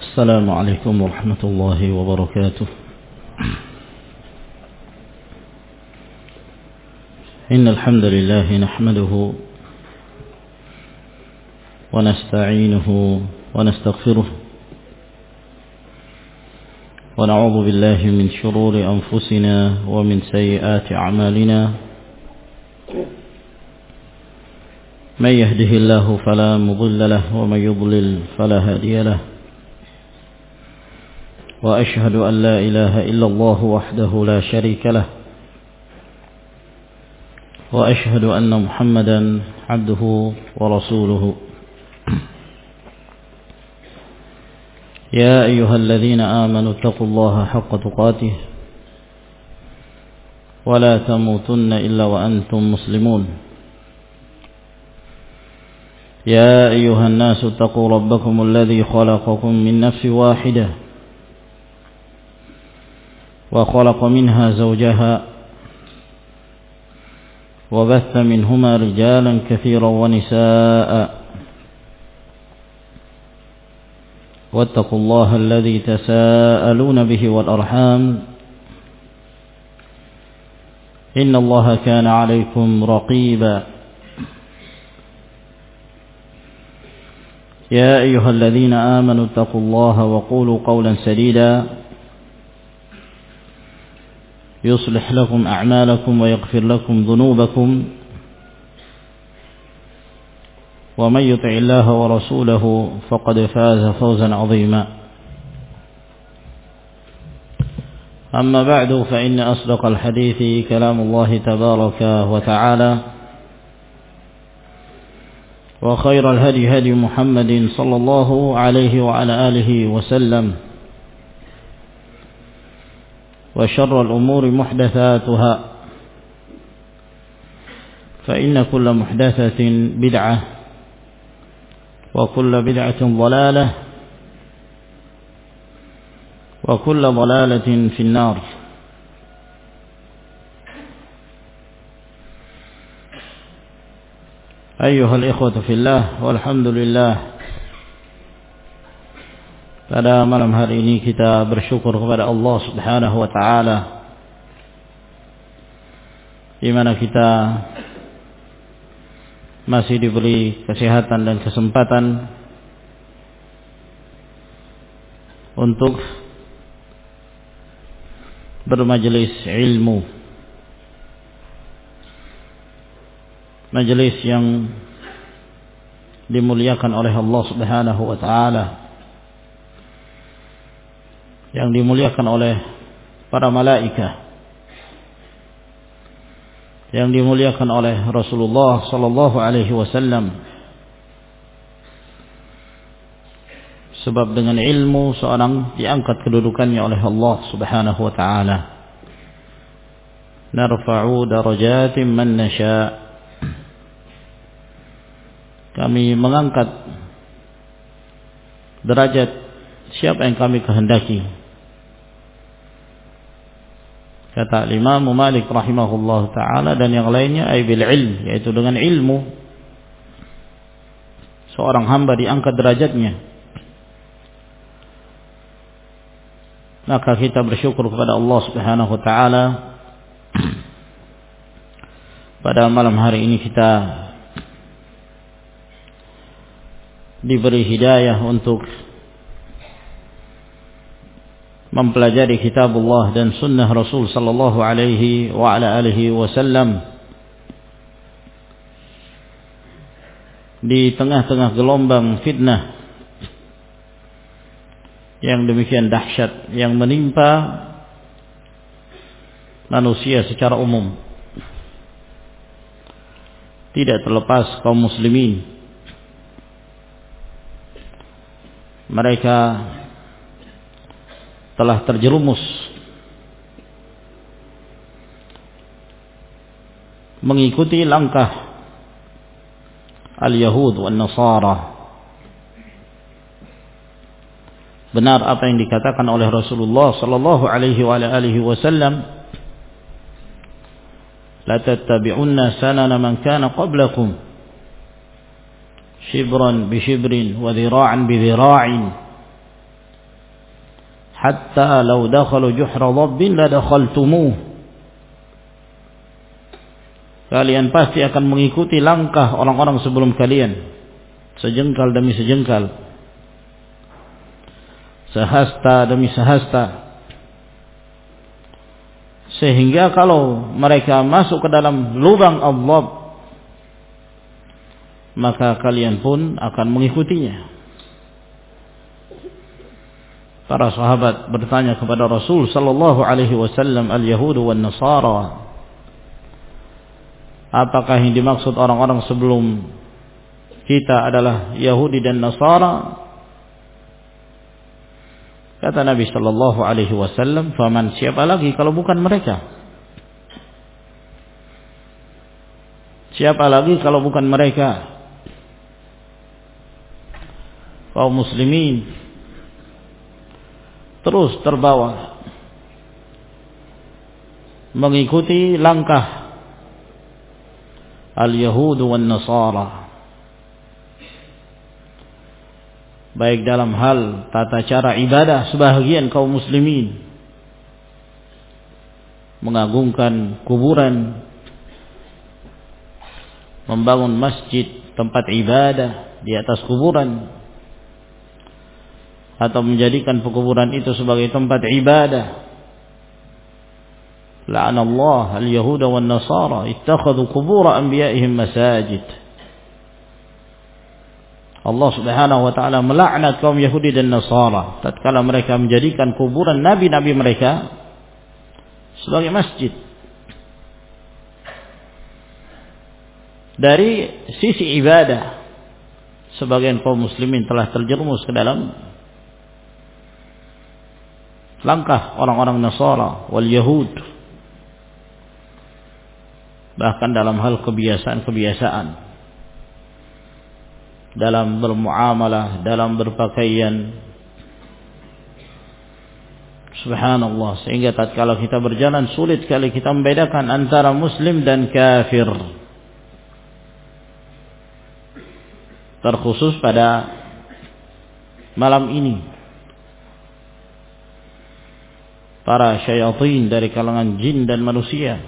السلام عليكم ورحمة الله وبركاته. إن الحمد لله نحمده ونستعينه ونستغفره ونعوذ بالله من شرور أنفسنا ومن سيئات أعمالنا. من يهده الله فلا مضل له ومن يضلل فلا هادي له. وأشهد أن لا إله إلا الله وحده لا شريك له. وأشهد أن محمدا عبده ورسوله. يا أيها الذين آمنوا اتقوا الله حق تقاته ولا تموتن إلا وأنتم مسلمون. يا أيها الناس اتقوا ربكم الذي خلقكم من نفس واحدة وخلق منها زوجها وبث منهما رجالا كثيرا ونساء. واتقوا الله الذي تساءلون به والأرحام إن الله كان عليكم رقيبا. يا أيها الذين آمنوا اتقوا الله وقولوا قولا سديدا يصلح لكم أعمالكم ويغفر لكم ذنوبكم. ومن يطع الله ورسوله فقد فاز فوزا عظيما. أما بعد فإن أصدق الحديث كلام الله تبارك وتعالى وخير الهدي هدي محمد صلى الله عليه وعلى آله وسلم. وشر الأمور محدثاتها فإن كل محدثة بدعة وكل بدعة ضلالة وكل ضلالة في النار. أيها الإخوة في الله والحمد لله. Pada malam hari ini kita bersyukur kepada Allah Subhanahu wa taala di mana kita masih diberi kesehatan dan kesempatan untuk bermajelis ilmu. Majelis yang dimuliakan oleh Allah Subhanahu wa taala, yang dimuliakan oleh para malaikat, yang dimuliakan oleh Rasulullah sallallahu alaihi wasallam. Sebab dengan ilmu seorang diangkat kedudukannya oleh Allah Subhanahu wa taala. Narfa'u darajatin man nasha'. Kami mengangkat derajat siapa yang kami kehendaki. Kata Imam Malik rahimahullah ta'ala dan yang lainnya, ay bil ilm, yaitu dengan ilmu seorang hamba diangkat derajatnya. Maka kita bersyukur kepada Allah Subhanahu wa ta'ala. Pada malam hari ini kita diberi hidayah untuk mempelajari kitabullah dan sunnah Rasul sallallahu alaihi wa ala alihi wasallam di tengah-tengah gelombang fitnah yang demikian dahsyat yang menimpa manusia secara umum, tidak terlepas kaum muslimin. Mereka telah terjerumus mengikuti langkah al-Yahud wan Nasara. Benar apa yang dikatakan oleh Rasulullah sallallahu alaihi wa alihi wasallam, la tattabi'unna sanana man kana qablakum shibran bi shibrin wa dhira'an bi dhira'in hatta law dakhalu juhra dhabbin la dakhaltumuh. Kalian pasti akan mengikuti langkah orang-orang sebelum kalian, sejengkal demi sejengkal, sehasta demi sehasta, sehingga kalau mereka masuk ke dalam lubang adhab, maka kalian pun akan mengikutinya. Para sahabat bertanya kepada Rasul sallallahu alaihi wasallam, al-yahudu wan nasara, apakah yang dimaksud orang-orang sebelum kita adalah Yahudi dan Nasara? Kata Nabi sallallahu alaihi wasallam, faman, siapa lagi kalau bukan mereka? Siapa lagi kalau bukan mereka? Kaum muslimin terus terbawa mengikuti langkah al-Yahud wan Nasara, baik dalam hal tata cara ibadah. Sebahagian kaum muslimin mengagungkan kuburan, membangun masjid, tempat ibadah di atas kuburan, atau menjadikan kuburan itu sebagai tempat ibadah. La'anallah al-yahuda wan nasara ittakhadhu qubur anbiya'ihim masajid. Allah Subhanahu wa taala melaknat kaum Yahudi dan Nasara tatkala mereka menjadikan kuburan nabi-nabi mereka sebagai masjid. Dari sisi ibadah, sebagian kaum muslimin telah terjerumus ke dalam langkah orang-orang Nasara wal Yahud, bahkan dalam hal kebiasaan-kebiasaan, dalam bermuamalah, dalam berpakaian. Subhanallah, sehingga tatkala kita berjalan sulit sekali kita membedakan antara muslim dan kafir. Terkhusus pada malam ini, para syayatin dari kalangan jin dan manusia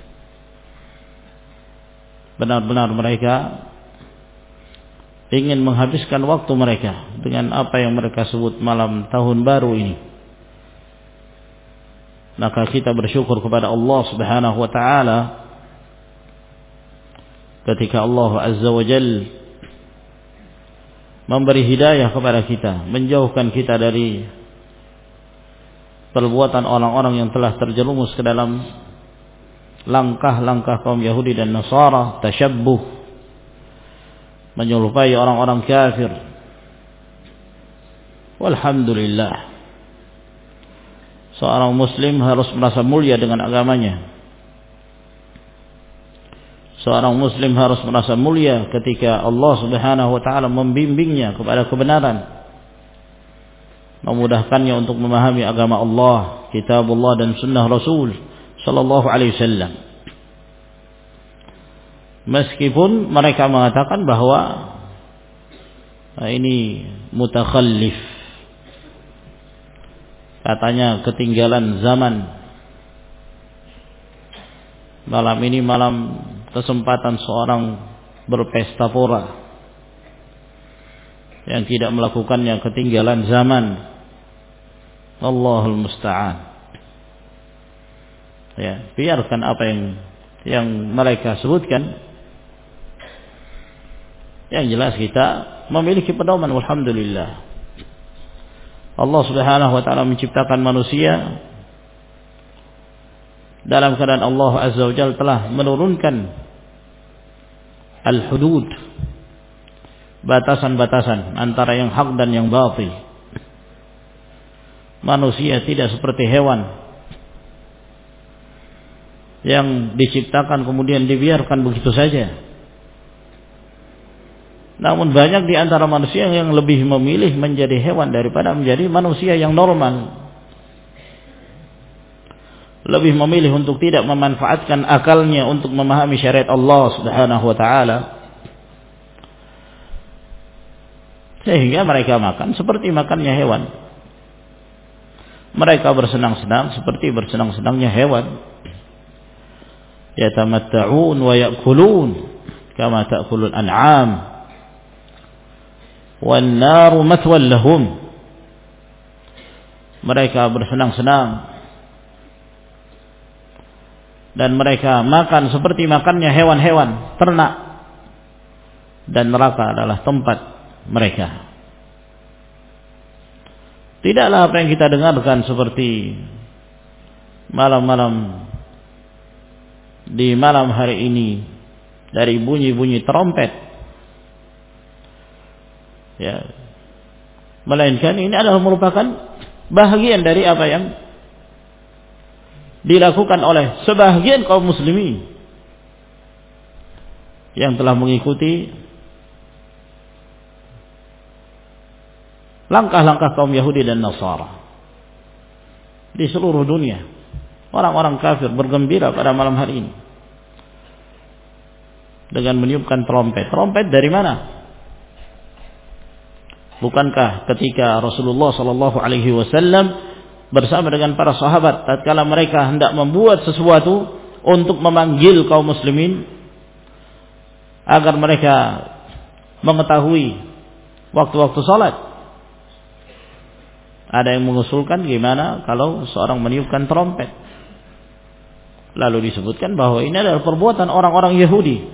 benar-benar mereka ingin menghabiskan waktu mereka dengan apa yang mereka sebut malam tahun baru ini. Maka kita bersyukur kepada Allah Subhanahu wa taala ketika Allah Azza wa Jalla memberi hidayah kepada kita, menjauhkan kita dari perbuatan orang-orang yang telah terjerumus ke dalam langkah-langkah kaum Yahudi dan Nasara, tasyabbuh, menyerupai orang-orang kafir. Walhamdulillah, seorang muslim harus merasa mulia dengan agamanya. Seorang muslim harus merasa mulia ketika Allah Subhanahu wa taala membimbingnya kepada kebenaran, memudahkannya untuk memahami agama Allah, kitabullah dan sunnah Rasul sallallahu alaihi wasallam. Meskipun mereka mengatakan bahwa ini mutakhallif, katanya ketinggalan zaman. Malam ini malam kesempatan seorang berpesta pora, yang tidak melakukannya ketinggalan zaman. Allahul musta'an. Ya, biarkan apa yang mereka sebutkan. Yang jelas kita memiliki pedoman, walhamdulillah. Allah Subhanahu wa taala menciptakan manusia dalam keadaan Allah Azza wa Jalla telah menurunkan al-hudud, batasan-batasan antara yang hak dan yang batil. Manusia tidak seperti hewan yang diciptakan kemudian dibiarkan begitu saja. Namun banyak di antara manusia yang lebih memilih menjadi hewan daripada menjadi manusia yang normal. Lebih memilih untuk tidak memanfaatkan akalnya untuk memahami syariat Allah Subhanahu wa taala. Sehingga mereka makan seperti makannya hewan. Mereka bersenang-senang seperti bersenang-senangnya hewan. Yatamatta'un wa ya'kulun kama ta'kulul an'am. Wan naru mathwal lahum. Mereka bersenang-senang dan mereka makan seperti makannya hewan-hewan ternak, dan neraka adalah tempat mereka. Tidaklah apa yang kita dengarkan seperti malam-malam di malam hari ini dari bunyi-bunyi trompet, ya, melainkan ini adalah merupakan bahagian dari apa yang dilakukan oleh sebahagian kaum muslimin yang telah mengikuti langkah-langkah kaum Yahudi dan Nasara di seluruh dunia. Orang-orang kafir bergembira pada malam hari ini dengan meniupkan trompet. Trompet dari mana? Bukankah ketika Rasulullah sallallahu alaihi wasallam bersama dengan para sahabat tatkala mereka hendak membuat sesuatu untuk memanggil kaum muslimin agar mereka mengetahui waktu-waktu salat, ada yang mengusulkan gimana kalau seorang meniupkan trompet? Lalu disebutkan bahwa ini adalah perbuatan orang-orang Yahudi,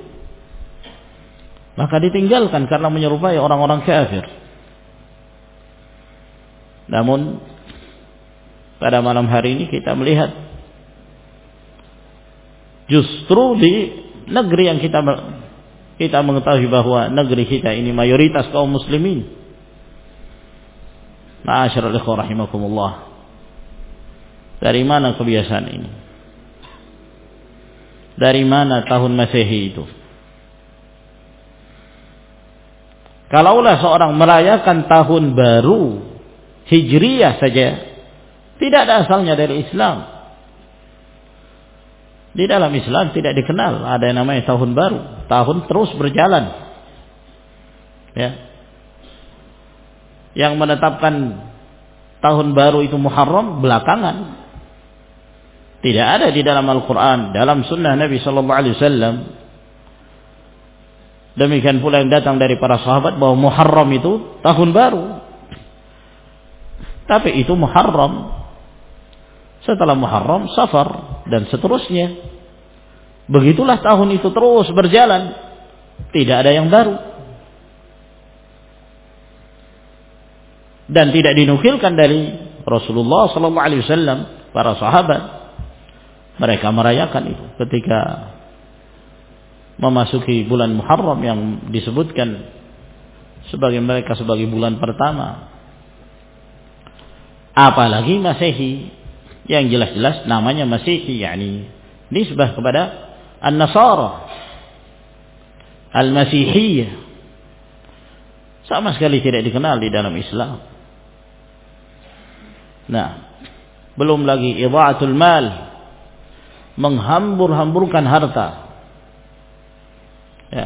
maka ditinggalkan karena menyerupai orang-orang kafir. Namun pada malam hari ini kita melihat justru di negeri yang kita mengetahui bahwa negeri kita ini mayoritas kaum muslimin. Ma'asyiral ikhwah rahimakumullah. Dari mana kebiasaan ini? Dari mana tahun Masehi itu? Kalaulah seorang merayakan tahun baru Hijriyah saja, tidak ada asalnya dari Islam. Di dalam Islam tidak dikenal ada yang namanya tahun baru. Tahun terus berjalan. Ya. Yang menetapkan tahun baru itu Muharram belakangan. Tidak ada di dalam Al-Quran, dalam sunnah Nabi sallallahu alaihi wasallam. Demikian pula yang datang dari para sahabat bahwa Muharram itu tahun baru. Tapi itu Muharram. Setelah Muharram, Safar dan seterusnya. Begitulah tahun itu terus berjalan. Tidak ada yang baru. Dan tidak dinukilkan dari Rasulullah sallallahu alaihi wasallam, para sahabat. Mereka merayakan itu ketika memasuki bulan Muharram yang disebutkan sebagai mereka sebagai bulan pertama. Apalagi Masehi yang jelas-jelas namanya Masehi, yakni nisbah kepada An-Nasara, Al-Masihiyah, sama sekali tidak dikenal di dalam Islam. Nah, belum lagi idha'atul mal, menghambur-hamburkan harta. Ya.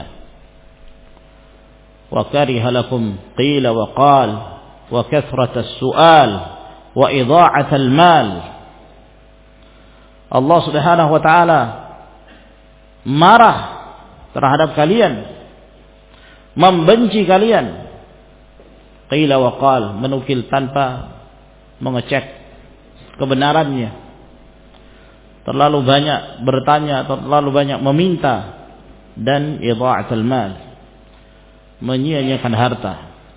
Wa kariha lakum qila wa qal wa kathratas su'al wa idha'atul mal. Allah Subhanahu wa taala marah terhadap kalian, membenci kalian. Qila wa qal, menukil tanpa mengecek kebenarannya. Terlalu banyak bertanya, terlalu banyak meminta, dan idha'atul mal, menyia-nyiakan harta.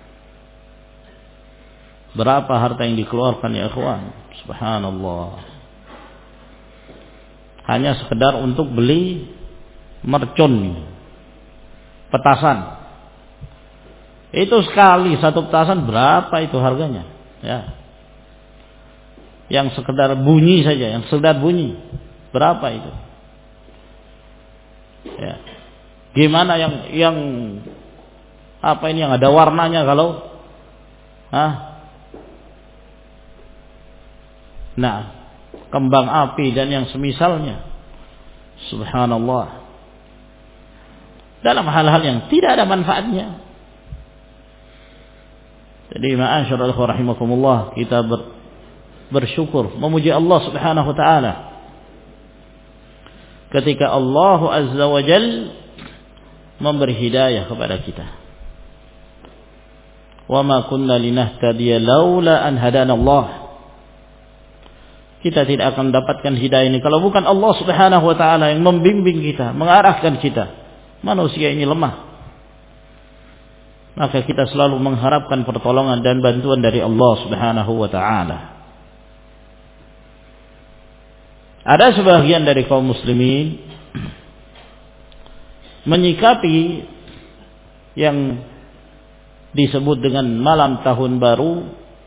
Berapa harta yang dikeluarkan ya ikhwan? Subhanallah. Hanya sekedar untuk beli mercon, petasan. Itu sekali satu petasan berapa itu harganya? Ya. Yang sekedar bunyi saja, yang sekedar bunyi berapa itu? Ya. Gimana yang apa ini yang ada warnanya kalau? Nah, kembang api dan yang semisalnya. Subhanallah. Dalam hal-hal yang tidak ada manfaatnya. Jadi ma'asyiral rahimakumullah, kita bersyukur, memuji Allah Subhanahu wa taala ketika Allah Azza wa Jalla memberi hidayah kepada kita. Wa ma kunna linahtadiya laula an hadana Allah. Kita tidak akan mendapatkan hidayah ini kalau bukan Allah Subhanahu wa taala yang membimbing kita, mengarahkan kita. Manusia ini lemah. Maka kita selalu mengharapkan pertolongan dan bantuan dari Allah Subhanahu wa taala. Ada sebagian dari kaum muslimin menyikapi yang disebut dengan malam tahun baru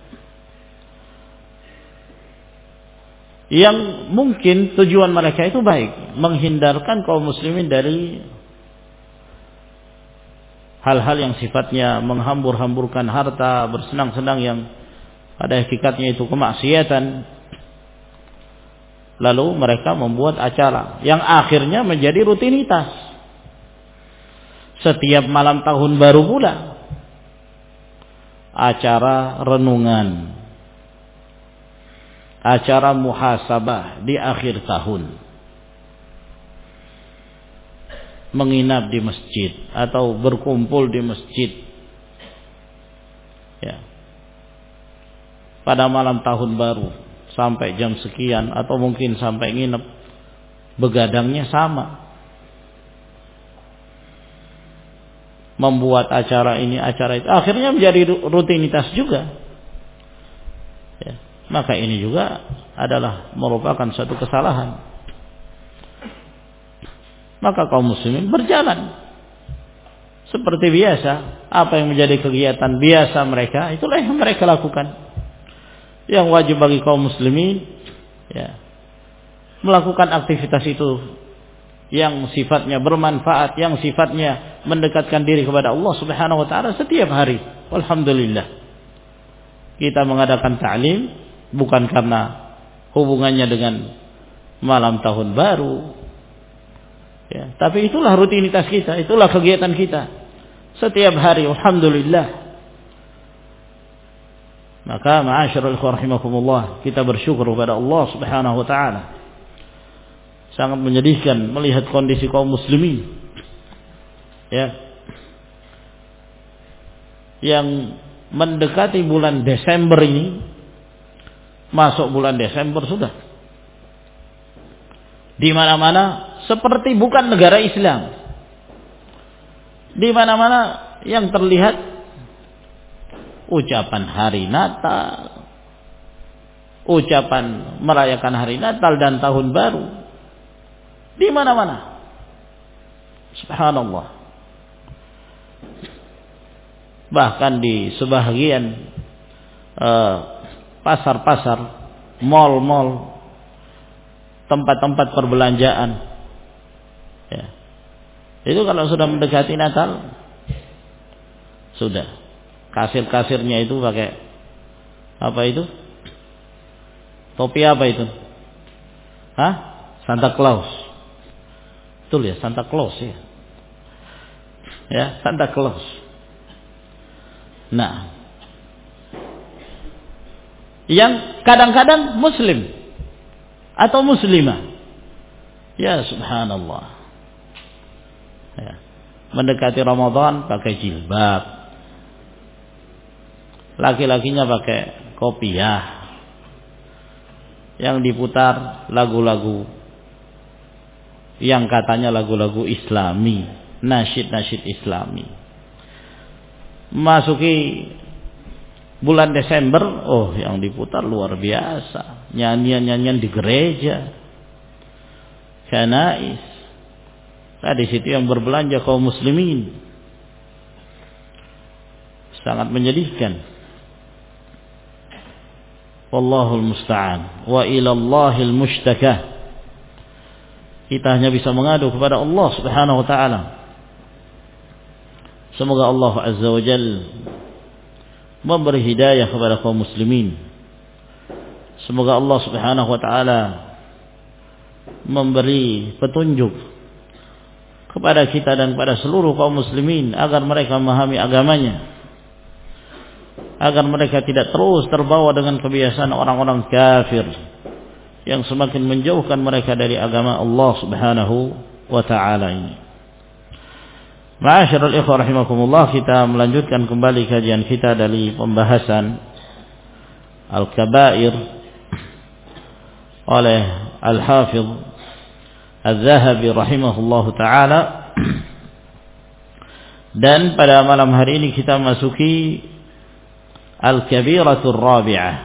yang mungkin tujuan mereka itu baik, menghindarkan kaum muslimin dari hal-hal yang sifatnya menghambur-hamburkan harta, bersenang-senang yang pada hakikatnya itu kemaksiatan. Lalu mereka membuat acara yang akhirnya menjadi rutinitas. Setiap malam tahun baru pula acara renungan, acara muhasabah di akhir tahun, menginap di masjid atau berkumpul di masjid ya, pada malam tahun baru sampai jam sekian atau mungkin sampai nginep, begadangnya sama, membuat acara ini acara itu, akhirnya menjadi rutinitas juga ya. Maka ini juga adalah merupakan satu kesalahan. Maka kaum muslimin berjalan seperti biasa, apa yang menjadi kegiatan biasa mereka, itulah yang mereka lakukan. Yang wajib bagi kaum muslimin ya, melakukan aktivitas itu yang sifatnya bermanfaat, yang sifatnya mendekatkan diri kepada Allah Subhanahu wa taala setiap hari. Alhamdulillah. Kita mengadakan ta'lim bukan karena hubungannya dengan malam tahun baru. Ya, tapi itulah rutinitas kita, itulah kegiatan kita setiap hari. Alhamdulillah. Maka ma'asyiral ikhwah rahimakumullah, kita bersyukur kepada Allah Subhanahu wa taala. Sangat menyedihkan melihat kondisi kaum muslimin ya, yang mendekati bulan Desember ini, masuk bulan Desember sudah di mana-mana seperti bukan negara Islam. Di mana-mana yang terlihat ucapan hari Natal, ucapan merayakan hari Natal dan tahun baru di mana-mana. Subhanallah. Bahkan di sebahagian pasar-pasar, mal-mal, tempat-tempat perbelanjaan ya, itu kalau sudah mendekati Natal sudah kasir-kasirnya itu pakai apa itu? Topi apa itu? Hah? Santa Claus. Betul ya, Santa Claus ya. Ya, Santa Claus. Nah, yang kadang-kadang muslim atau muslimah. Ya subhanallah. Ya. Mendekati Ramadan pakai jilbab. Laki-lakinya pakai kopiah, yang diputar lagu-lagu yang katanya lagu-lagu Islami, nasyid-nasyid Islami. Masuki bulan Desember, oh yang diputar luar biasa, nyanyian-nyanyian di gereja, kanais. Nah, di situ yang berbelanja kaum muslimin, sangat menyedihkan. Wallahul musta'an wa ilallahil mushtaka. Kita hanya bisa mengadu kepada Allah Subhanahu wa taala. Semoga Allah Azza wa Jalla memberi hidayah kepada kaum muslimin. Semoga Allah Subhanahu wa taala memberi petunjuk kepada kita dan kepada seluruh kaum muslimin agar mereka memahami agamanya, agar mereka tidak terus terbawa dengan kebiasaan orang-orang kafir yang semakin menjauhkan mereka dari agama Allah Subhanahu wa taala ini. Ma'asyiral ikhwah rahimakumullah, kita melanjutkan kembali kajian kita dari pembahasan Al-Kabair oleh Al-Hafidh Al-Zahabi rahimahullahu taala. Dan pada malam hari ini kita masuki Al-Kabiratul Rabi'ah,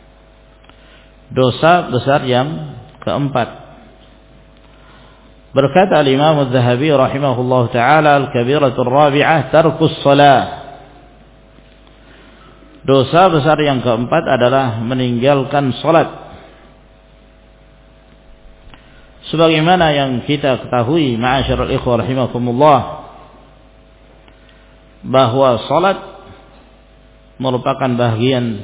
dosa besar yang keempat. Berkata Al-Imam Al-Zahabi rahimahullahu taala, Al-Kabiratul Rabi'ah tarkus shalah. Dosa besar yang keempat adalah meninggalkan salat. Sebagaimana yang kita ketahui, ma'asyiral ikhwah rahimakumullah, bahwa salat merupakan bagian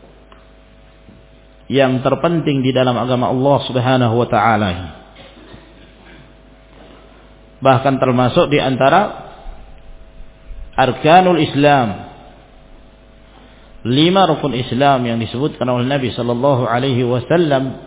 yang terpenting di dalam agama Allah Subhanahu wa taala. Bahkan termasuk di antara arkanul Islam, 5 rukun Islam yang disebutkan oleh Nabi sallallahu alaihi wasallam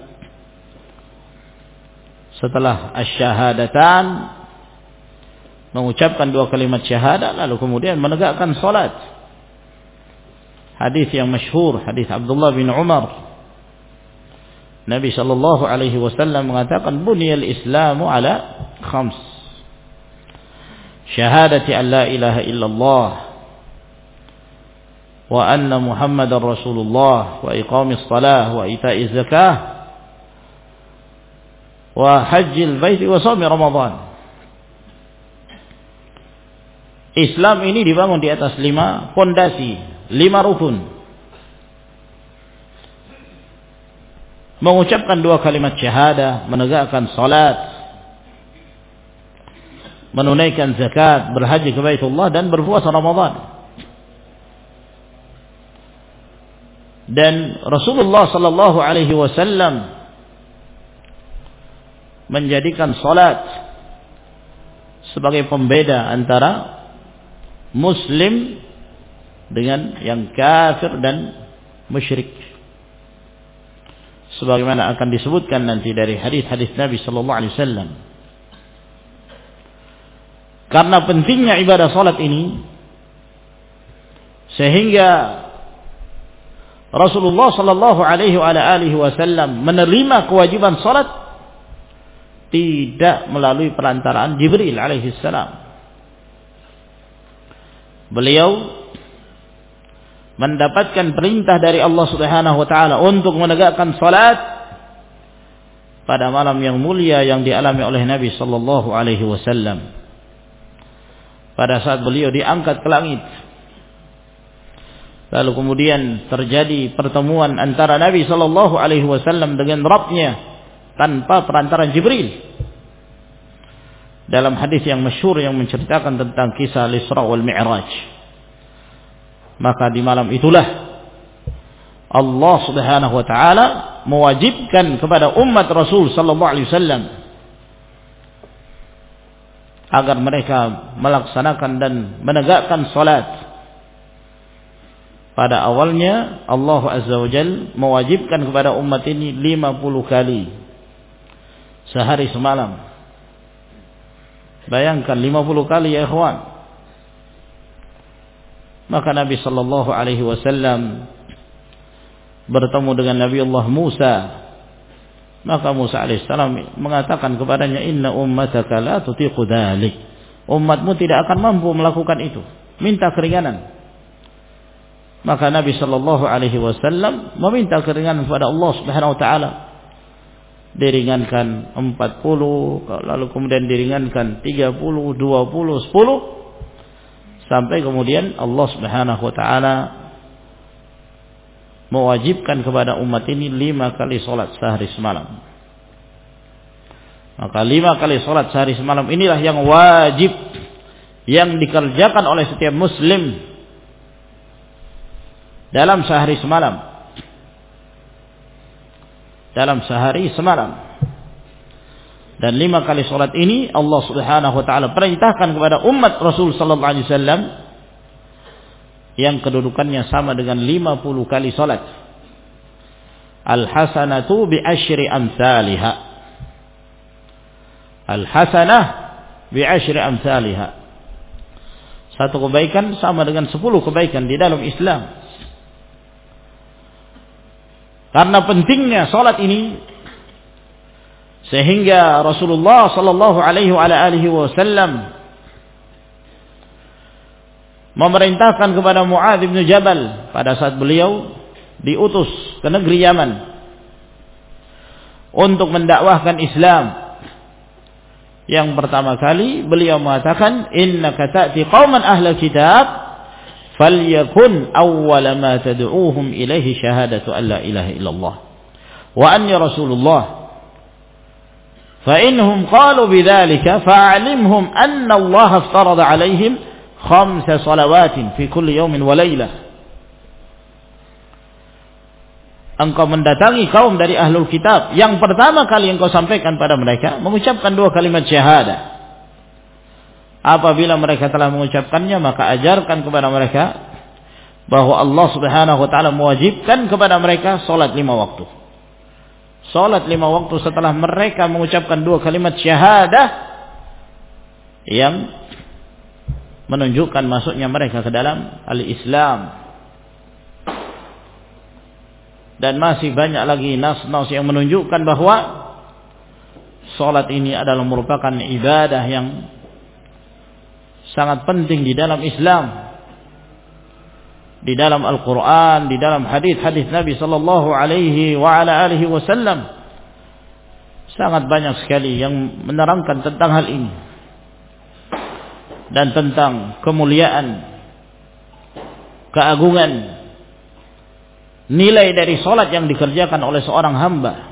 setelah asyhadatan, mengucapkan 2 kalimat syahadat lalu kemudian menegakkan salat. Hadis yang masyhur, hadis Abdullah bin Umar, Nabi sallallahu alaihi wasallam mengatakan buniyal Islamu ala 5. Syahadati an la ilaha illallah wa anna Muhammadar Rasulullah wa iqamis shalah wa ita'iz zakah wa hajjil baiti wa shaumi Ramadan. Islam ini dibangun di atas 5 fondasi, 5 rukun. Mengucapkan 2 kalimat syahadah, menegakkan salat, menunaikan zakat, berhaji ke Baitullah, dan berpuasa Ramadan. Dan Rasulullah sallallahu alaihi wasallam menjadikan salat sebagai pembeda antara Muslim dengan yang kafir dan musyrik, sebagaimana akan disebutkan nanti dari hadis-hadis Nabi sallallahu alaihi wasallam. Karena pentingnya ibadah salat ini, sehingga Rasulullah sallallahu alaihi wasallam menerima kewajiban salat tidak melalui perantaraan Jibril alaihi salam. Beliau mendapatkan perintah dari Allah Subhanahu wa taala untuk menegakkan salat pada malam yang mulia yang dialami oleh Nabi sallallahu alaihi wasallam. Pada saat beliau diangkat ke langit, lalu kemudian terjadi pertemuan antara Nabi sallallahu alaihi wasallam dengan Rabbnya tanpa perantaraan Jibril. Dalam hadis yang masyhur yang menceritakan tentang kisah Isra wal Mi'raj, maka di malam itulah Allah Subhanahu wa taala mewajibkan kepada umat Rasul sallallahu alaihi wasallam agar mereka melaksanakan dan menegakkan salat. Pada awalnya Allah Azza wa Jalla mewajibkan kepada umat ini 50 kali sehari semalam. Bayangkan 50 kali ya ikhwan. Maka Nabi sallallahu alaihi wasallam bertemu dengan Nabi Allah Musa. Maka Musa alaihissalam mengatakan kepadanya, inna ummataka la tutiqu dzalik. Umatmu tidak akan mampu melakukan itu. Minta keringanan. Maka Nabi sallallahu alaihi wasallam meminta keringanan kepada Allah Subhanahu wa taala. Diringankan 40, lalu kemudian diringankan 30, 20, 10, sampai kemudian Allah Subhanahu wa taala mewajibkan kepada umat ini 5 kali salat sehari semalam. Maka 5 kali salat sehari semalam inilah yang wajib, yang dikerjakan oleh setiap muslim dalam sehari semalam. Dalam sehari semalam. Dan 5 kali salat ini Allah Subhanahu wa taala perintahkan kepada umat Rasul sallallahu alaihi wasallam yang kedudukannya sama dengan 50 kali salat. Al-hasanatu bi asyri amsalha. Al-hasanah bi asyri amsalha. Satu kebaikan sama dengan 10 kebaikan di dalam Islam. Karena pentingnya salat ini, sehingga Rasulullah sallallahu alaihi wasallam memerintahkan kepada Muadz bin Jabal pada saat beliau diutus ke negeri Yaman untuk mendakwahkan Islam. Yang pertama kali beliau mengatakan, innaka ta'ti qauman ahlal kitab falyakun awwala ma tad'uuhum ilaihi syahadatu an la ilaha illallah wa anni rasulullah fa inhum qalu bidzalika fa'alimhum anna Allah aftarada 'alaihim 5 salawatin fi kulli yawmin wa lailah. Engkau mendatangi kaum dari ahlul kitab, yang pertama kali engkau sampaikan pada mereka mengucapkan 2 kalimat syahadah. Apabila mereka telah mengucapkannya, maka ajarkan kepada mereka bahwa Allah Subhanahu wa taala mewajibkan kepada mereka salat 5 waktu. Salat 5 waktu setelah mereka mengucapkan 2 kalimat syahadah yang menunjukkan masuknya mereka ke dalam al-Islam. Dan masih banyak lagi nas-nas yang menunjukkan bahwa salat ini adalah merupakan ibadah yang sangat penting di dalam Islam, di dalam Al-Quran, di dalam hadis-hadis Nabi sallallahu alaihi wasallam. Sangat banyak sekali yang menerangkan tentang hal ini dan tentang kemuliaan, keagungan, nilai dari salat yang dikerjakan oleh seorang hamba.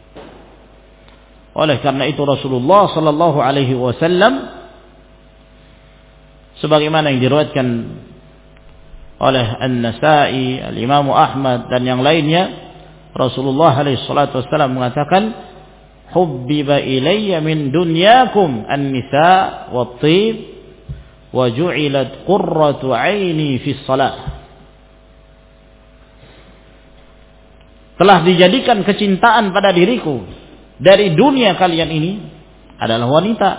Oleh karena itu Rasulullah sallallahu alaihi wasallam, sebagaimana yang diriwayatkan oleh An-Nasa'i, Al-Imam Ahmad dan yang lainnya, Rasulullah alaihi salatu wasallam mengatakan, hubbiba ilayya min dunyakum an-nisa' wat-thib wa ju'ilat qurratu 'aini fi shalah. Telah dijadikan kecintaan pada diriku dari dunia kalian ini adalah wanita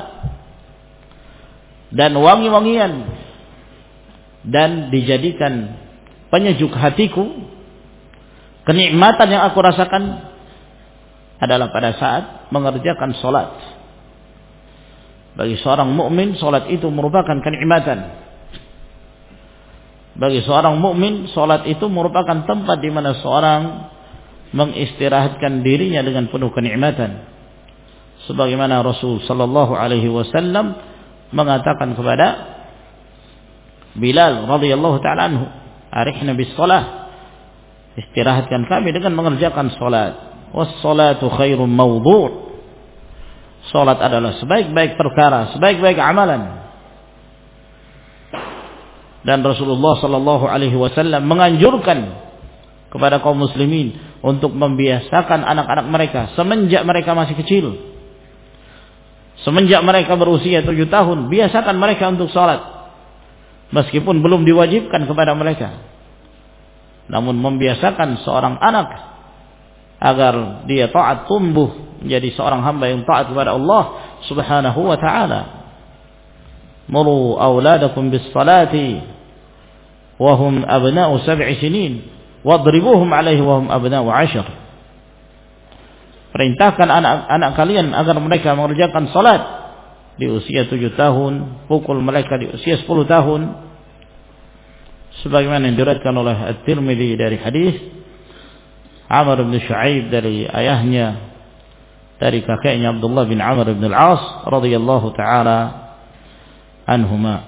dan wangi-wangian, dan dijadikan penyejuk hatiku, kenikmatan yang aku rasakan adalah pada saat mengerjakan salat. Bagi seorang mukmin, salat itu merupakan kenikmatan. Bagi seorang mukmin, salat itu merupakan tempat di mana seorang mengistirahatkan dirinya dengan penuh kenikmatan. Sebagaimana Rasul sallallahu alaihi wasallam mengatakan kepada Bilal radhiyallahu ta'ala anhu, arihna bis shalah, istirahatkan kami dengan mengerjakan salat. Was salatu khairum mawdhu', salat adalah sebaik-baik perkara, sebaik-baik amalan. Dan Rasulullah sallallahu alaihi wasallam menganjurkan kepada kaum muslimin untuk membiasakan anak-anak mereka semenjak mereka masih kecil. Semenjak mereka berusia 7 tahun, biasakan mereka untuk salat. Meskipun belum diwajibkan kepada mereka, namun membiasakan seorang anak agar dia taat, tumbuh menjadi seorang hamba yang taat kepada Allah Subhanahu wa ta'ala. Muru auladakum bis salati wa hum abna'u 7 sinin wadribuhum 'alaihi wa hum abna'u 10. Perintahkan anak-anak kalian agar mereka mengerjakan salat di usia 7 tahun, pukul mereka di usia 10 tahun. Sebagaimana yang diriwayatkan oleh At-Tirmidzi dari hadis Amr bin Shu'aib dari ayahnya, dari kakeknya Abdullah bin Amr bin Al-As radhiyallahu taala anhuma.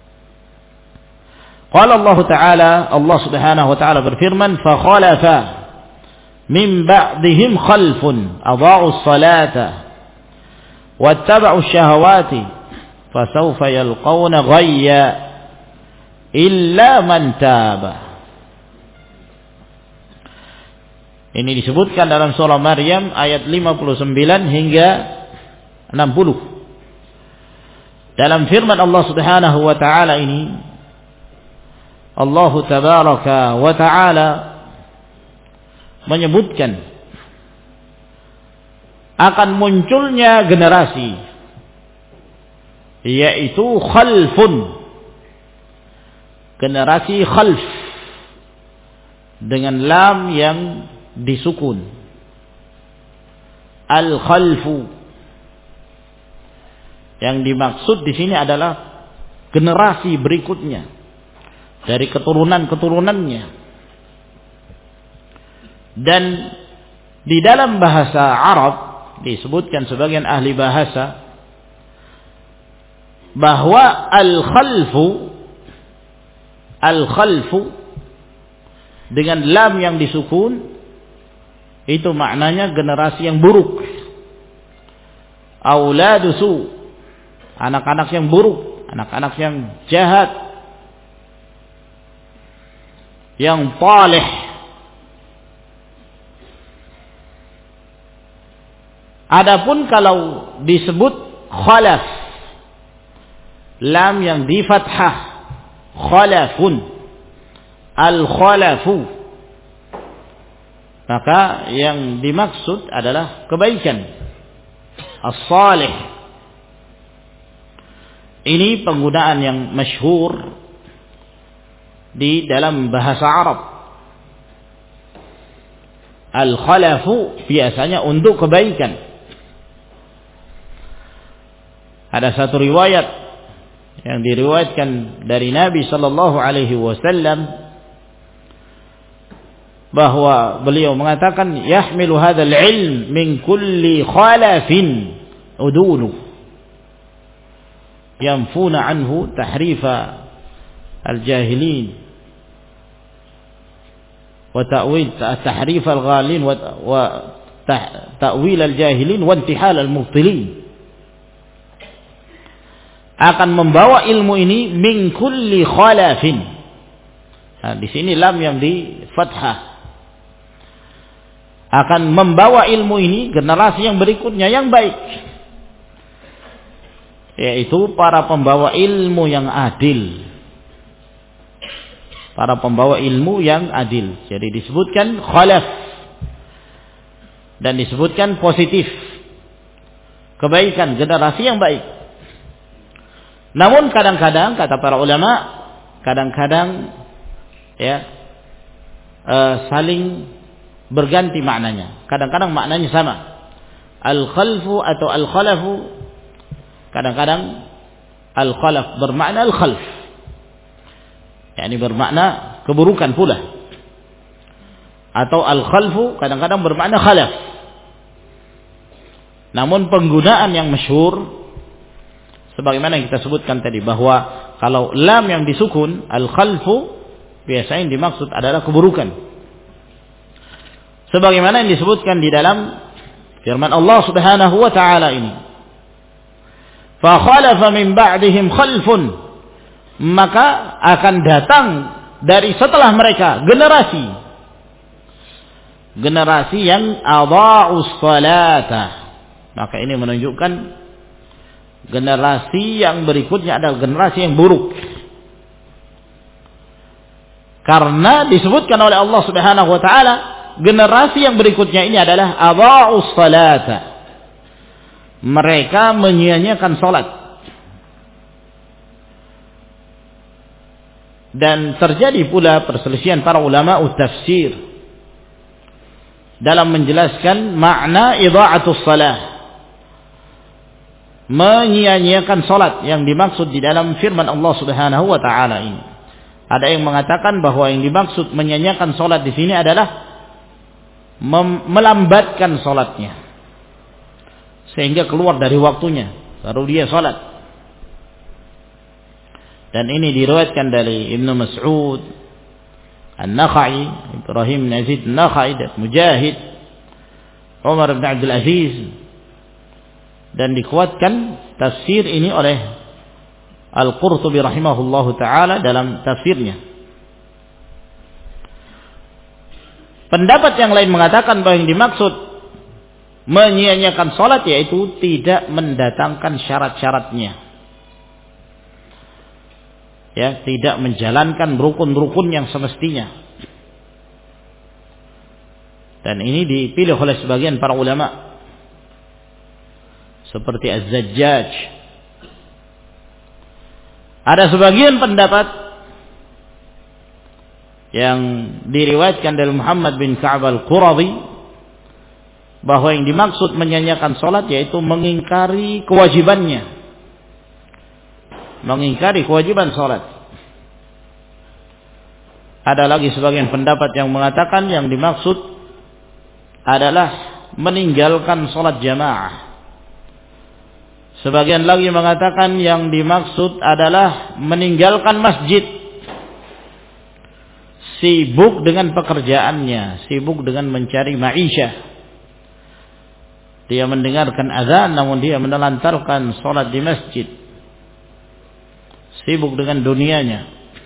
Qala Allah taala, Allah Subhanahu wa taala berfirman, fa khalafa min ba'dihim khalfun adha'u as-salata wattaba'u asy-syahawati fasawfa yalqawna ghayya illa man taba. Ini disebutkan dalam surah Maryam ayat 59 hingga 60. Dalam firman Allah Subhanahu wa taala ini, Allah tabaraka wa ta'ala menyebutkan akan munculnya generasi, yaitu khalfun, generasi khalf dengan lam yang disukun, al-khalfu. Yang dimaksud di sini adalah generasi berikutnya dari keturunan-keturunannya. Dan di dalam bahasa Arab disebutkan sebagian ahli bahasa bahwa al-khalfu dengan lam yang disukun itu maknanya generasi yang buruk, auladusu, anak-anak yang buruk, anak-anak yang jahat, yang talih. Adapun kalau disebut khalaf, lam yang di fathah, khalafun, al-khalafu, maka yang dimaksud adalah kebaikan, as-salih. Ini penggunaan yang masyhur di dalam bahasa Arab. Al-khalafu biasanya untuk kebaikan. Ada satu riwayat yang diriwayatkan dari Nabi sallallahu alaihi wasallam bahwa beliau mengatakan, yahmilu hadzal ilm min kulli khalafin udulu yanfuna anhu tahrifa al-jahilin wa ta'wil tahrif al-ghalin wa ta'wil al-jahilin wa intihal al-mubtilin. Akan membawa ilmu ini min kulli khalafin. Nah, di sini lam yang di fathah. Akan membawa ilmu ini generasi yang berikutnya yang baik, yaitu para pembawa ilmu yang adil. Para pembawa ilmu yang adil. Jadi disebutkan khalaf dan disebutkan positif, kebaikan, generasi yang baik. Namun kadang-kadang kata para ulama, kadang-kadang saling berganti maknanya. Kadang-kadang maknanya sama. Al-khalfu atau al-khalafu, kadang-kadang al-khalaf bermakna al-khalf, yakni bermakna keburukan pula. Atau al-khalfu kadang-kadang bermakna khalaf. Namun penggunaan yang masyhur sebagaimana yang kita sebutkan tadi, bahwa kalau lam yang disukun, al-khalfu, biasanya yang dimaksud adalah keburukan. Sebagaimana yang disebutkan di dalam firman Allah Subhanahu wa taala ini. Fa khalafa min ba'dihim khalfun, maka akan datang dari setelah mereka generasi yang adha'us salata. Maka ini menunjukkan generasi yang berikutnya adalah generasi yang buruk. Karena disebutkan oleh Allah Subhanahu wa taala, generasi yang berikutnya ini adalah adha'us salata. Mereka menyia-nyiakan salat. Dan terjadi pula perselisihan para ulama tafsir dalam menjelaskan makna idha'atus salah, menyia-nyiakan salat yang dimaksud di dalam firman Allah Subhanahu wa taala ini. Ada yang mengatakan bahwa yang dimaksud menyia-nyiakan salat di sini adalah melambatkan salatnya sehingga keluar dari waktunya baru dia salat. Dan ini diriwayatkan dari Ibnu Mas'ud, An-Nakhai, Ibrahim bin Yazid An-Nakhai, dan Mujahid, Umar bin Abdul Aziz. Dan dikuatkan tafsir ini oleh Al-Qurtubi rahimahullahu ta'ala dalam tafsirnya. Pendapat yang lain mengatakan bahwa yang dimaksud menyia-nyiakan salat yaitu tidak mendatangkan syarat-syaratnya. ya, tidak menjalankan rukun-rukun yang semestinya. Dan ini dipilih oleh sebagian para ulama seperti Az-Zajjaj. Ada sebagian pendapat yang diriwayatkan dari Muhammad bin Ka'ab al-Quradhi bahwa yang dimaksud menyanyiakan salat yaitu mengingkari kewajibannya, mengingkari kewajiban salat. Ada lagi sebagian pendapat yang mengatakan yang dimaksud adalah meninggalkan salat jamaah. Sebagian lagi mengatakan yang dimaksud adalah meninggalkan masjid, sibuk dengan pekerjaannya, sibuk dengan mencari ma'isyah. Dia mendengarkan azan namun dia menelantarkan salat di masjid, sibuk dengan dunianya.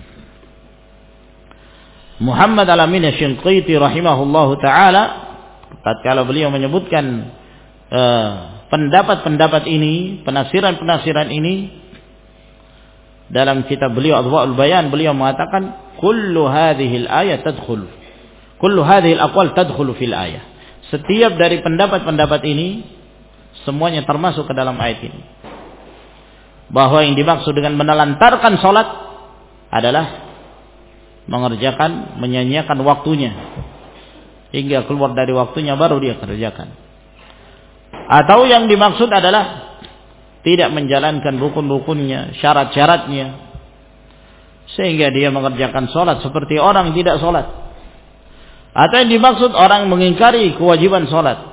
Muhammad Al-Amin Asy-Shinqiti rahimahullahu taala tatkala beliau menyebutkan pendapat-pendapat ini, penafsiran-penafsiran ini dalam kitab beliau Adwa'ul Bayan, beliau mengatakan kullu hadhihi al-ayat tadkhul, kullu hadhihi al-aqwal tadkhulu fil ayah. Setiap dari pendapat-pendapat ini semuanya termasuk ke dalam ayat ini. Bahwa yang dimaksud dengan menelantarkan salat adalah mengerjakan, menyanyiakan waktunya hingga keluar dari waktunya baru dia kerjakan. Atau yang dimaksud adalah tidak menjalankan rukun-rukunnya, syarat-syaratnya, sehingga dia mengerjakan sholat seperti orang tidak sholat. Atau yang dimaksud orang mengingkari kewajiban sholat.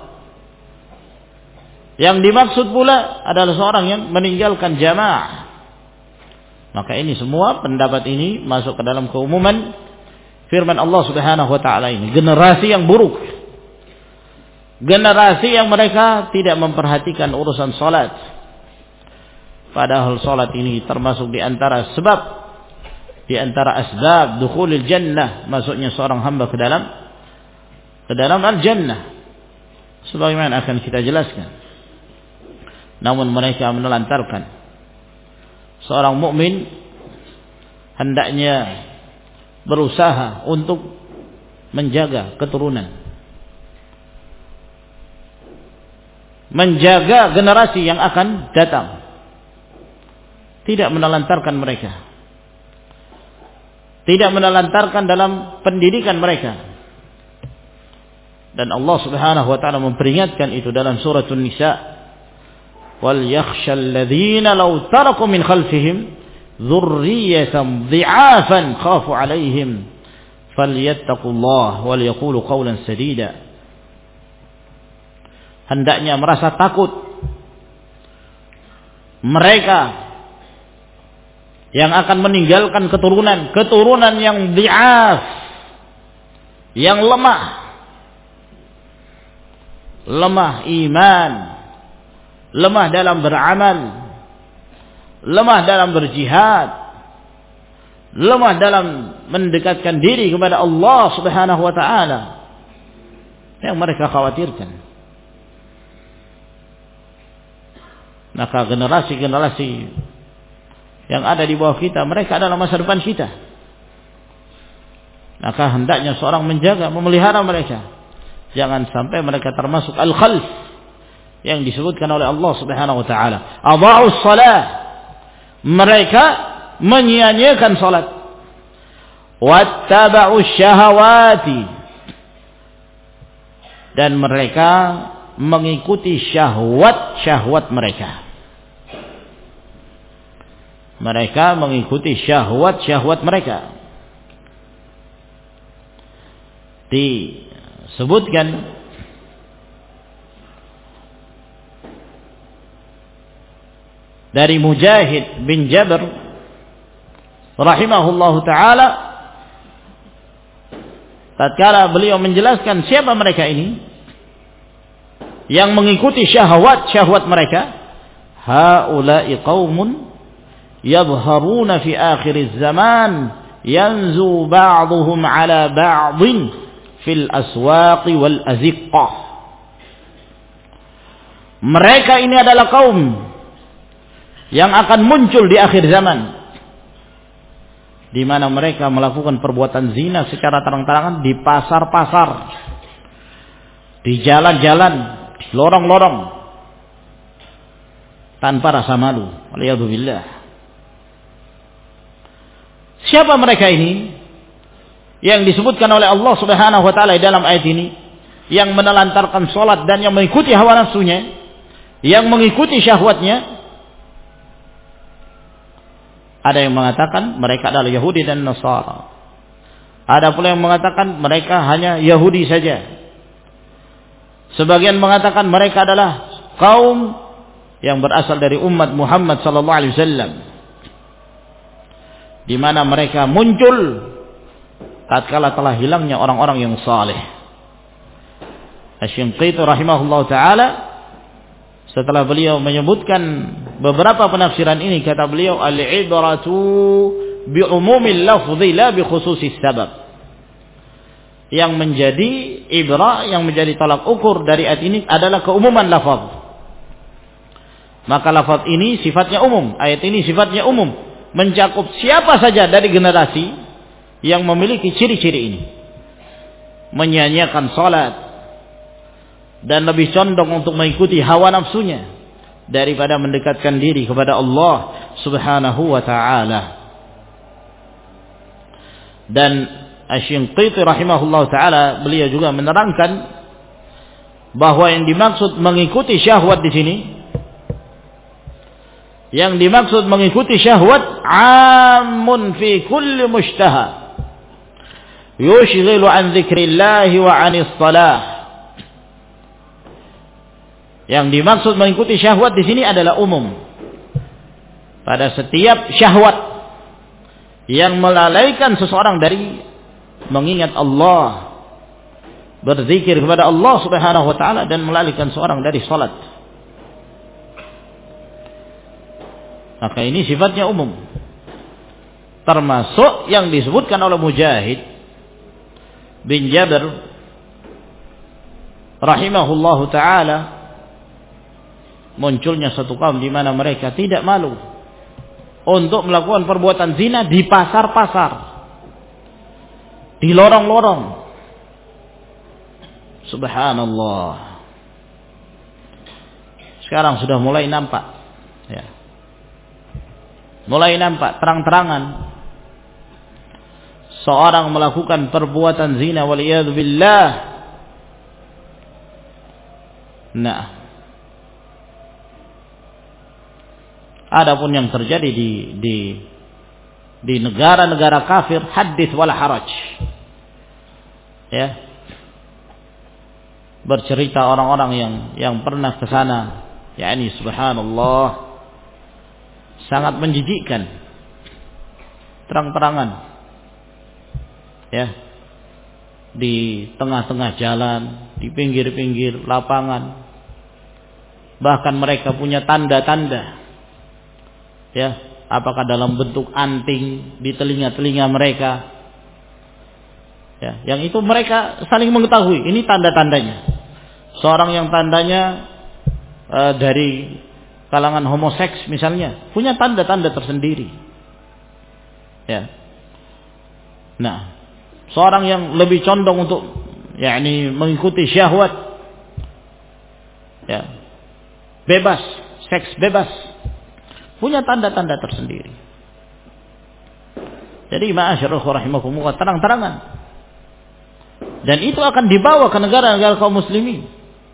Yang dimaksud pula adalah seorang yang meninggalkan jamaah. Maka ini semua pendapat ini masuk ke dalam keumuman firman Allah Subhanahu wa taala ini, generasi yang buruk. Generasi yang mereka tidak memperhatikan urusan salat. Padahal salat ini termasuk di antara sebab, di antara asbab dukhulil jannah, masuknya seorang hamba ke dalam al-jannah. Sebagaimana akan kita jelaskan. Namun mereka menelantarkan. Seorang mukmin hendaknya berusaha untuk menjaga keturunan, menjaga generasi yang akan datang, tidak menelantarkan mereka, tidak menelantarkan dalam pendidikan mereka. Dan Allah Subhanahu wa taala memperingatkan itu dalam surah An-Nisa, wal yakhshal ladzina law taraku min khalfihim dzurriyyatan dhi'afan khafu 'alaihim falyattaqullaha wal yaqulu qawlan sadida. Hendaknya merasa takut mereka yang akan meninggalkan keturunan yang dhi'af, yang lemah iman, lemah dalam beramal, lemah dalam berjihad, lemah dalam mendekatkan diri kepada Allah Subhanahu wa taala, yang mereka khawatirkan. Maka generasi-generasi yang ada di bawah kita, mereka adalah masa depan kita. Maka hendaknya seorang menjaga, memelihara mereka. Jangan sampai mereka termasuk al-khalf yang disebutkan oleh Allah Subhanahu wa taala. Adha'us shalah. Mereka menyia-nyiakan salat. Wattaba'us syahawati. Dan mereka mengikuti syahwat-syahwat mereka. Mereka mengikuti syahwat-syahwat mereka. Disebutkan dari Mujahid bin Jabr rahimahullahu taala, tatkala beliau menjelaskan siapa mereka ini yang mengikuti syahwat-syahwat mereka, haula'i qaumun yadhharuna fi akhir zaman yanzu ba'dhum 'ala ba'dhin fil aswaq wal aziqqah. Mereka ini adalah kaum yang akan muncul di akhir zaman. di mana mereka melakukan perbuatan zina secara terang-terangan di pasar-pasar, di jalan-jalan, di lorong-lorong, tanpa rasa malu. Waliyadzubillah. Siapa mereka ini yang disebutkan oleh Allah Subhanahu wa taala dalam ayat ini, yang menelantarkan salat dan yang mengikuti hawa nafsunya, yang mengikuti syahwatnya? Ada yang mengatakan mereka adalah Yahudi dan Nasara. Ada pula yang mengatakan mereka hanya Yahudi saja. Sebagian mengatakan mereka adalah kaum yang berasal dari umat Muhammad sallallahu alaihi wasallam, di mana mereka muncul tatkala telah hilangnya orang-orang yang saleh. Asy-Syanqiti rahimahullah taala, setelah beliau menyebutkan beberapa penafsiran ini, kata beliau, al-ibratu bi umumil lafzi la bi khususis sabab. Yang menjadi ibrah, yang menjadi tolak ukur dari ayat ini adalah keumuman lafaz. Maka lafaz ini sifatnya umum, ayat ini sifatnya umum, mencakup siapa saja dari generasi yang memiliki ciri-ciri ini. Menyanyiakan salat dan lebih condong untuk mengikuti hawa nafsunya daripada mendekatkan diri kepada Allah Subhanahu wa taala. Dan Asy-Syanqiti rahimahullah taala, beliau juga menerangkan bahwa yang dimaksud mengikuti syahwat di sini, yang dimaksud mengikuti syahwat amun fi kulli mushtaha yushghilu an dzikrillah wa 'anis shalah. Yang dimaksud mengikuti syahwat di sini adalah umum pada setiap syahwat yang melalaikan seseorang dari mengingat Allah, berzikir kepada Allah Subhanahu wa taala, dan melalaikan seorang dari salat. Maka ini sifatnya umum, termasuk yang disebutkan oleh Mujahid bin Jabir rahimahullahu taala, munculnya satu kaum di mana mereka tidak malu untuk melakukan perbuatan zina di pasar-pasar, di lorong-lorong. Subhanallah. Sekarang sudah mulai nampak, ya, mulai nampak terang-terangan seorang melakukan perbuatan zina, waliyadzubillah. Nah, adapun yang terjadi di negara-negara kafir, hadits wala haraj. Ya. Bercerita orang-orang yang pernah ke sana, yakni subhanallah, sangat menjijikkan. Terang-terangan. Ya. Di tengah-tengah jalan, di pinggir-pinggir lapangan. Bahkan mereka punya tanda-tanda. Ya, apakah dalam bentuk anting di telinga-telinga mereka, ya, yang itu mereka saling mengetahui ini tanda-tandanya. Seorang yang tandanya dari kalangan homoseks misalnya, punya tanda-tanda tersendiri, ya. Nah, seorang yang lebih condong untuk yakni mengikuti syahwat, ya, bebas, seks bebas, punya tanda-tanda tersendiri. Jadi ma'asyarul rahimakumullah, terang-terangan. Dan itu akan dibawa ke negara-negara kaum muslimin.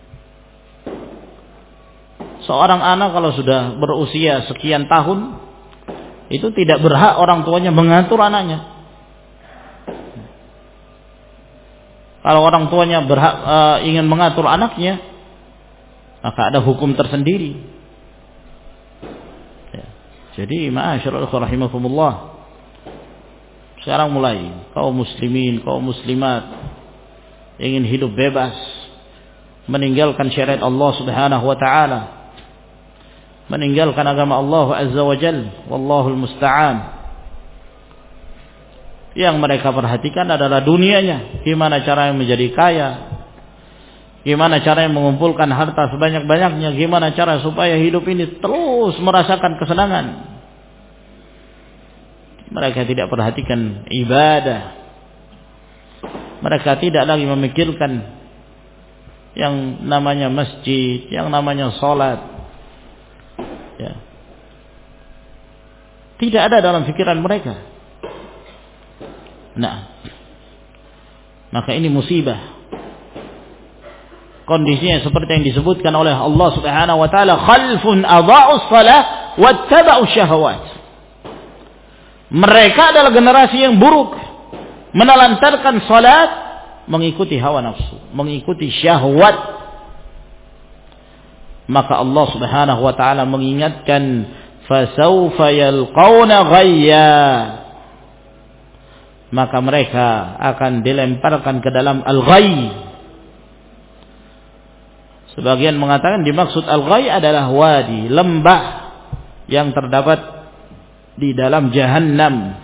Seorang anak kalau sudah berusia sekian tahun, itu tidak berhak orang tuanya mengatur anaknya. Kalau orang tuanya berhak ingin mengatur anaknya, maka ada hukum tersendiri. Jadi ma'asyarul rahimakumullah, sekarang mulai kaum muslimin, kaum muslimat ingin hidup bebas, meninggalkan syariat Allah Subhanahu wa taala, meninggalkan agama Allah Azza wa Jalla, wallahul musta'an. Yang mereka perhatikan adalah dunianya, gimana caranya menjadi kaya, gimana caranya mengumpulkan harta sebanyak-banyaknya, gimana cara supaya hidup ini terus merasakan kesenangan. Mereka tidak perhatikan ibadah. Mereka tidak lagi memikirkan yang namanya masjid, yang namanya salat. Ya. Tidak ada dalam pikiran mereka. Nah, maka ini musibah. Kondisinya seperti yang disebutkan oleh Allah Subhanahu wa taala, khalfun adha'us shalah wattaba'us syahawat. Mereka adalah generasi yang buruk, menelantarkan salat, mengikuti hawa nafsu, mengikuti syahwat. Maka Allah Subhanahu wa taala mengingatkan, fasawfa yalqawna ghayya. Maka mereka akan dilemparkan ke dalam al-ghayy. Sebagian mengatakan dimaksud al-ghayy adalah wadi, lembah yang terdapat di dalam jahannam.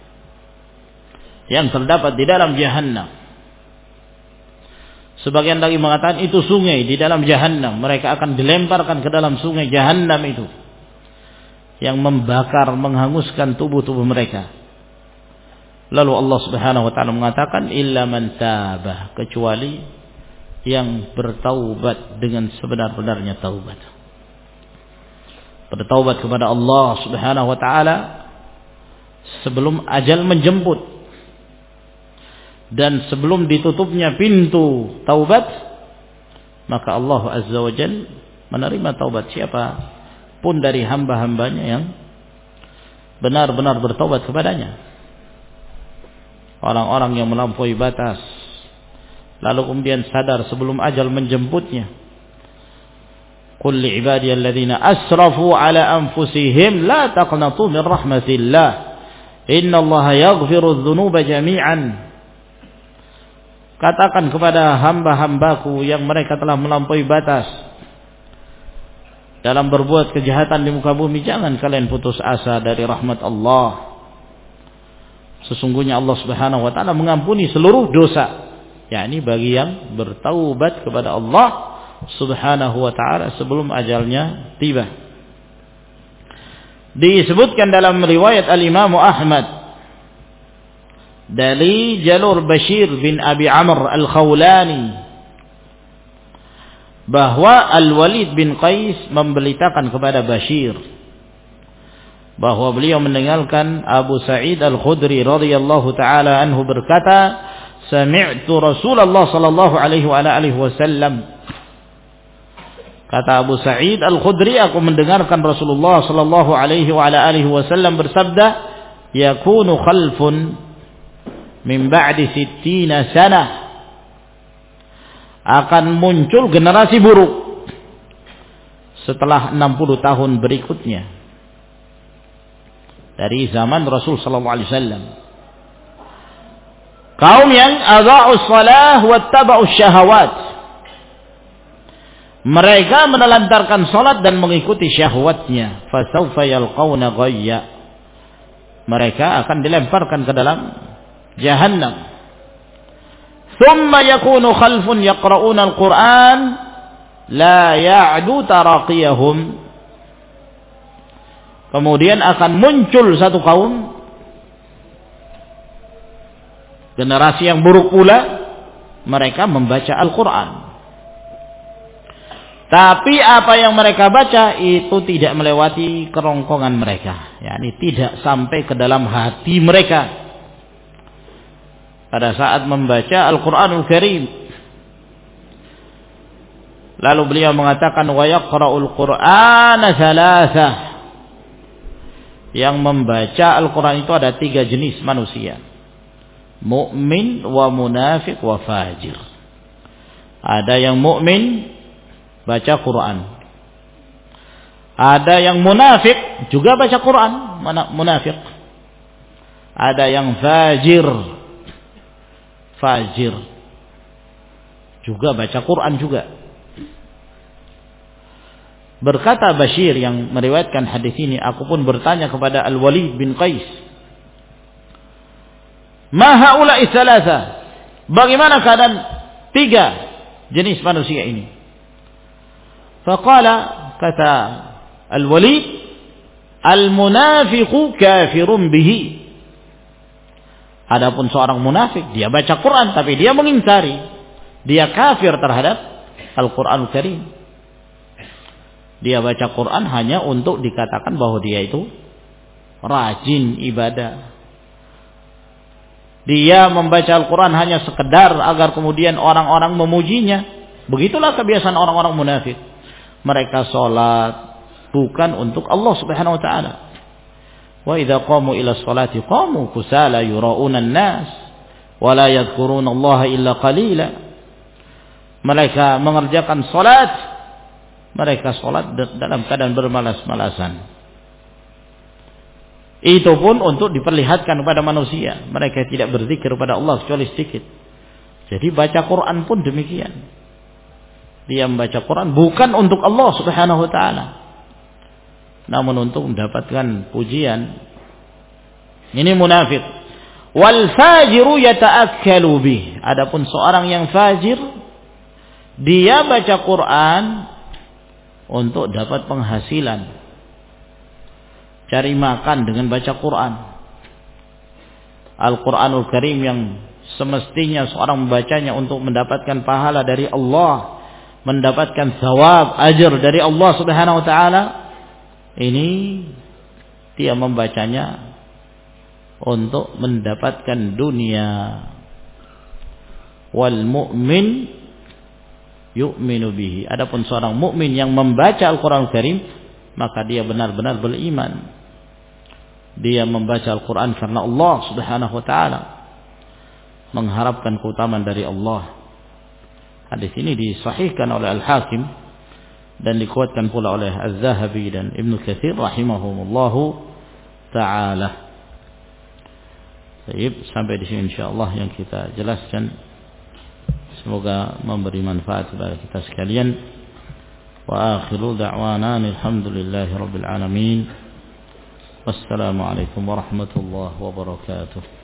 Yang terdapat di dalam jahannam. Sebagian lagi mengatakan itu sungai di dalam jahannam. Mereka akan dilemparkan ke dalam sungai jahannam itu, yang membakar, menghanguskan tubuh-tubuh mereka. Lalu Allah Subhanahu wa taala mengatakan, illa man tabah, kecuali yang bertaubat dengan sebenar-benarnya taubat. Bertaubat kepada Allah Subhanahu wa taala sebelum ajal menjemput dan sebelum ditutupnya pintu taubat, maka Allah Azza wa Jalla menerima taubat siapa pun dari hamba-hambanya yang benar-benar bertaubat kepadanya. Orang-orang yang melampaui batas lalu kemudian sadar sebelum ajal menjemputnya. Qul li ibadiyalladzina asrafu ala anfusihim la taqnatu min rahmatillah innallaha yaghfiru dzunuba jami'an. Katakan kepada hamba-hambaku yang mereka telah melampaui batas dalam berbuat kejahatan di muka bumi, jangan kalian putus asa dari rahmat Allah. Sesungguhnya Allah Subhanahu wa taala mengampuni seluruh dosa, yakni bagi yang bertaubat kepada Allah Subhanahu wa taala sebelum ajalnya tiba. Disebutkan dalam riwayat Al-Imam Ahmad dari jalur Bashir bin Abi Amr Al-Khawlani bahwa Al-Walid bin Qais memberitakan kepada Bashir bahwa beliau mendengarkan Abu Sa'id Al-Khudri radhiyallahu taala anhu berkata, sami'tu Rasulullah sallallahu alaihi wa alihi wasallam. Kata Abu Sa'id Al-Khudri, aku mendengarkan Rasulullah sallallahu alaihi wa alihi wasallam bersabda, yakunu khalfun min ba'di 60 sanah, akan muncul generasi buruk setelah 60 tahun berikutnya dari zaman Rasul sallallahu alaihi wasallam. Kaum yang adha'us shalah wattaba'us syahawat. Mereka menelantarkan salat dan mengikuti syahwatnya. Fasawfa yalqawna ghayya. Mereka akan dilemparkan ke dalam jahannam. Thumma yakunu khalfun yaqra'una al-Qur'an la ya'du taraqiyahum. Kemudian akan muncul satu kaum, generasi yang buruk pula, mereka membaca Al-Quran. Tapi apa yang mereka baca itu tidak melewati kerongkongan mereka, yakni tidak sampai ke dalam hati mereka pada saat membaca Al-Quranul Karim. Lalu beliau mengatakan, wa yaqra'ul Qur'ana thalathah. Yang membaca Al-Quran itu ada 3 jenis manusia: mukmin, wa munafik, wa fajir. Ada yang mukmin baca Quran, ada yang munafik juga baca Quran, munafik. Ada yang fajir juga baca Quran juga. Berkata Bashir yang meriwayatkan hadis ini, aku pun bertanya kepada Al-Walid bin Qais, ma haula'i thalatha, bagaimana keadaan 3 jenis manusia ini? Faqala, kata Al-Walid, al-munafiqu kafirun bihi, Adapun seorang munafik, dia baca Quran tapi dia mengingkari, dia kafir terhadap Al-Qur'anul Karim. Dia baca Quran hanya untuk dikatakan bahwa dia itu rajin ibadah. Dia membaca Al-Quran hanya sekedar agar kemudian orang-orang memujinya. Begitulah kebiasaan orang-orang munafik. Mereka sholat bukan untuk Allah Subhanahu wa taala. Wa idza qamu ila sholati qamu kusala yura'una an-nas wa la yadhkuruna Allah illa qalila. Mereka mengerjakan salat, mereka salat dalam keadaan bermalas-malasan. Itu pun untuk diperlihatkan kepada manusia. Mereka tidak berzikir kepada Allah kecuali sedikit. Jadi baca Quran pun demikian. Dia membaca Quran bukan untuk Allah Subhanahu wa taala, namun untuk mendapatkan pujian. Ini munafik. Wal fajiru yata'akkalu bih. Adapun seorang yang fajir, dia baca Quran untuk dapat penghasilan, cari makan dengan baca Quran. Al-Quranul Karim yang semestinya seorang membacanya untuk mendapatkan pahala dari Allah, mendapatkan thawab, ajar dari Allah Subhanahu wa taala, ini dia membacanya untuk mendapatkan dunia. Wal mu'min yu'minu bihi. Adapun seorang mukmin yang membaca Al-Quranul Karim, maka dia benar-benar beriman. Dia membaca Al-Quran karena Allah Subhanahu wa ta'ala, mengharapkan keutamaan dari Allah. Hadis ini disahihkan oleh Al-Hakim dan dikuatkan pula oleh Az-Zahabi dan Ibnu Katsir rahimahumullahu ta'ala. Baik, sampai di sini insyaallah yang kita jelaskan. Semoga memberi manfaat kepada kita sekalian. Wa akhiru da'wana alhamdulillahi rabbil alamin. Wassalamualaikum warahmatullahi wabarakatuh.